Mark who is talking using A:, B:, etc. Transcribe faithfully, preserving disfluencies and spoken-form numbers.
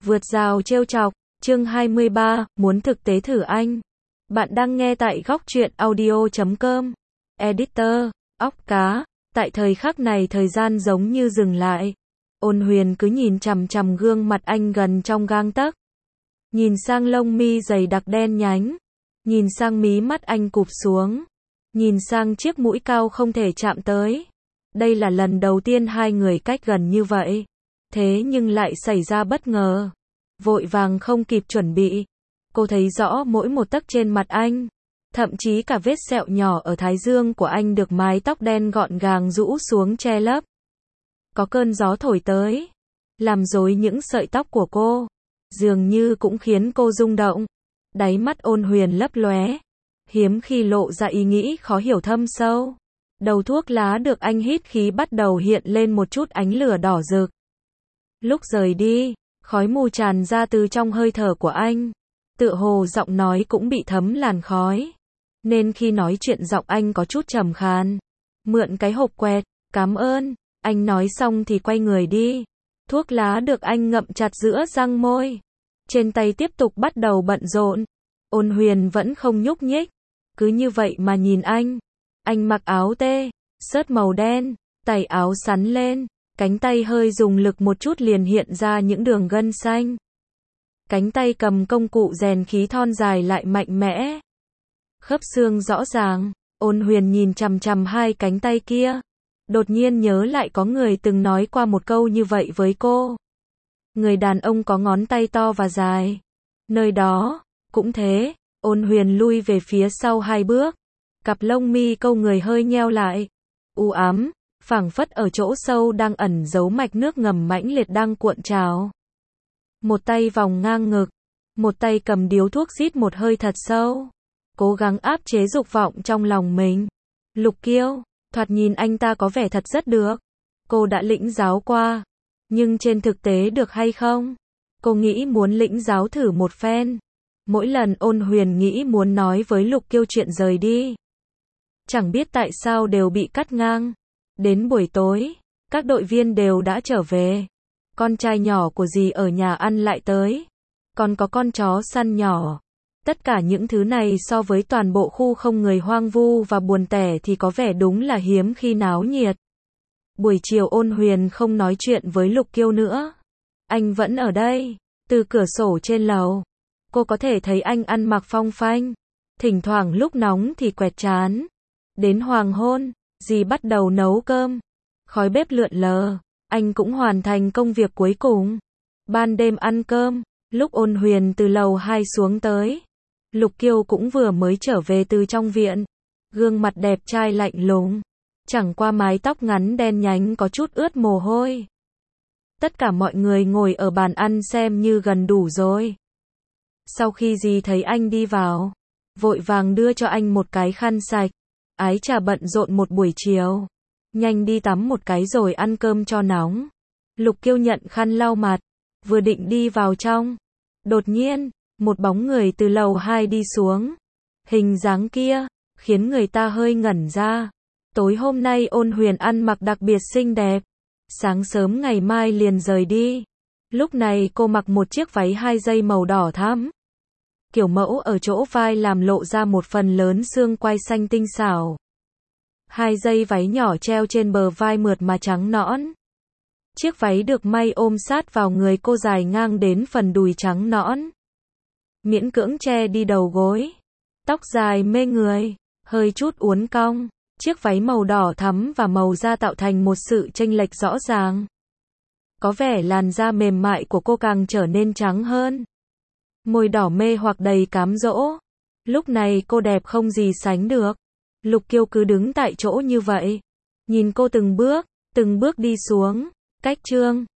A: Vượt rào trêu chọc, chương hai mươi ba, muốn thực tế thử anh. Bạn đang nghe tại góc truyện audio chấm com. Editor, óc cá, tại thời khắc này thời gian giống như dừng lại. Ôn Huyền cứ nhìn chằm chằm gương mặt anh gần trong gang tấc. Nhìn sang lông mi dày đặc đen nhánh. Nhìn sang mí mắt anh cụp xuống. Nhìn sang chiếc mũi cao không thể chạm tới. Đây là lần đầu tiên hai người cách gần như vậy. Thế nhưng lại xảy ra bất ngờ. Vội vàng không kịp chuẩn bị. Cô thấy rõ mỗi một tấc trên mặt anh. Thậm chí cả vết sẹo nhỏ ở thái dương của anh được mái tóc đen gọn gàng rũ xuống che lấp. Có cơn gió thổi tới. Làm rối những sợi tóc của cô. Dường như cũng khiến cô rung động. Đáy mắt Ôn Huyền lấp lóe. Hiếm khi lộ ra ý nghĩ khó hiểu thâm sâu. Đầu thuốc lá được anh hít khí bắt đầu hiện lên một chút ánh lửa đỏ rực. Lúc rời đi, khói mù tràn ra từ trong hơi thở của anh. Tựa hồ giọng nói cũng bị thấm làn khói. Nên khi nói chuyện giọng anh có chút trầm khàn. Mượn cái hộp quẹt, cảm ơn. Anh nói xong thì quay người đi. Thuốc lá được anh ngậm chặt giữa răng môi. Trên tay tiếp tục bắt đầu bận rộn. Ôn Huyền vẫn không nhúc nhích. Cứ như vậy mà nhìn anh. Anh mặc áo tê, sớt màu đen, tay áo sắn lên. Cánh tay hơi dùng lực một chút liền hiện ra những đường gân xanh. Cánh tay cầm công cụ rèn khí thon dài lại mạnh mẽ. Khớp xương rõ ràng. Ôn Huyền nhìn chằm chằm hai cánh tay kia. Đột nhiên nhớ lại có người từng nói qua một câu như vậy với cô. Người đàn ông có ngón tay to và dài. Nơi đó, cũng thế. Ôn Huyền lui về phía sau hai bước. Cặp lông mi câu người hơi nheo lại. U ám. Phảng phất ở chỗ sâu đang ẩn giấu mạch nước ngầm mãnh liệt đang cuộn trào. Một tay vòng ngang ngực, một tay cầm điếu thuốc rít một hơi thật sâu, cố gắng áp chế dục vọng trong lòng mình. Lục Kiêu, thoạt nhìn anh ta có vẻ thật rất được. Cô đã lĩnh giáo qua, nhưng trên thực tế được hay không? Cô nghĩ muốn lĩnh giáo thử một phen. Mỗi lần Ôn Huyền nghĩ muốn nói với Lục Kiêu chuyện rời đi, chẳng biết tại sao đều bị cắt ngang. Đến buổi tối, các đội viên đều đã trở về. Con trai nhỏ của dì ở nhà ăn lại tới. Còn có con chó săn nhỏ. Tất cả những thứ này so với toàn bộ khu không người hoang vu và buồn tẻ thì có vẻ đúng là hiếm khi náo nhiệt. Buổi chiều Ôn Huyền không nói chuyện với Lục Kiêu nữa. Anh vẫn ở đây. Từ cửa sổ trên lầu, cô có thể thấy anh ăn mặc phong phanh. Thỉnh thoảng lúc nóng thì quẹt chán. Đến hoàng hôn, dì bắt đầu nấu cơm. Khói bếp lượn lờ. Anh cũng hoàn thành công việc cuối cùng. Ban đêm ăn cơm, lúc Ôn Huyền từ lầu hai xuống tới. Lục Kiêu cũng vừa mới trở về từ trong viện. Gương mặt đẹp trai lạnh lùng. Chẳng qua mái tóc ngắn đen nhánh có chút ướt mồ hôi. Tất cả mọi người ngồi ở bàn ăn xem như gần đủ rồi. Sau khi dì thấy anh đi vào, vội vàng đưa cho anh một cái khăn sạch. Ái trà bận rộn một buổi chiều. Nhanh đi tắm một cái rồi ăn cơm cho nóng. Lục Kiêu nhận khăn lau mặt. Vừa định đi vào trong. Đột nhiên, một bóng người từ lầu hai đi xuống. Hình dáng kia, khiến người ta hơi ngẩn ra. Tối hôm nay Ôn Huyền ăn mặc đặc biệt xinh đẹp. Sáng sớm ngày mai liền rời đi. Lúc này cô mặc một chiếc váy hai dây màu đỏ thắm. Kiểu mẫu ở chỗ vai làm lộ ra một phần lớn xương quai xanh tinh xảo. Hai dây váy nhỏ treo trên bờ vai mượt mà trắng nõn. Chiếc váy được may ôm sát vào người cô dài ngang đến phần đùi trắng nõn. Miễn cưỡng che đi đầu gối. Tóc dài mê người, hơi chút uốn cong. Chiếc váy màu đỏ thắm và màu da tạo thành một sự chênh lệch rõ ràng. Có vẻ làn da mềm mại của cô càng trở nên trắng hơn. Môi đỏ mê hoặc đầy cám dỗ. Lúc này cô đẹp không gì sánh được. Lục Kiêu cứ đứng tại chỗ như vậy. Nhìn cô từng bước, từng bước đi xuống. Cách chương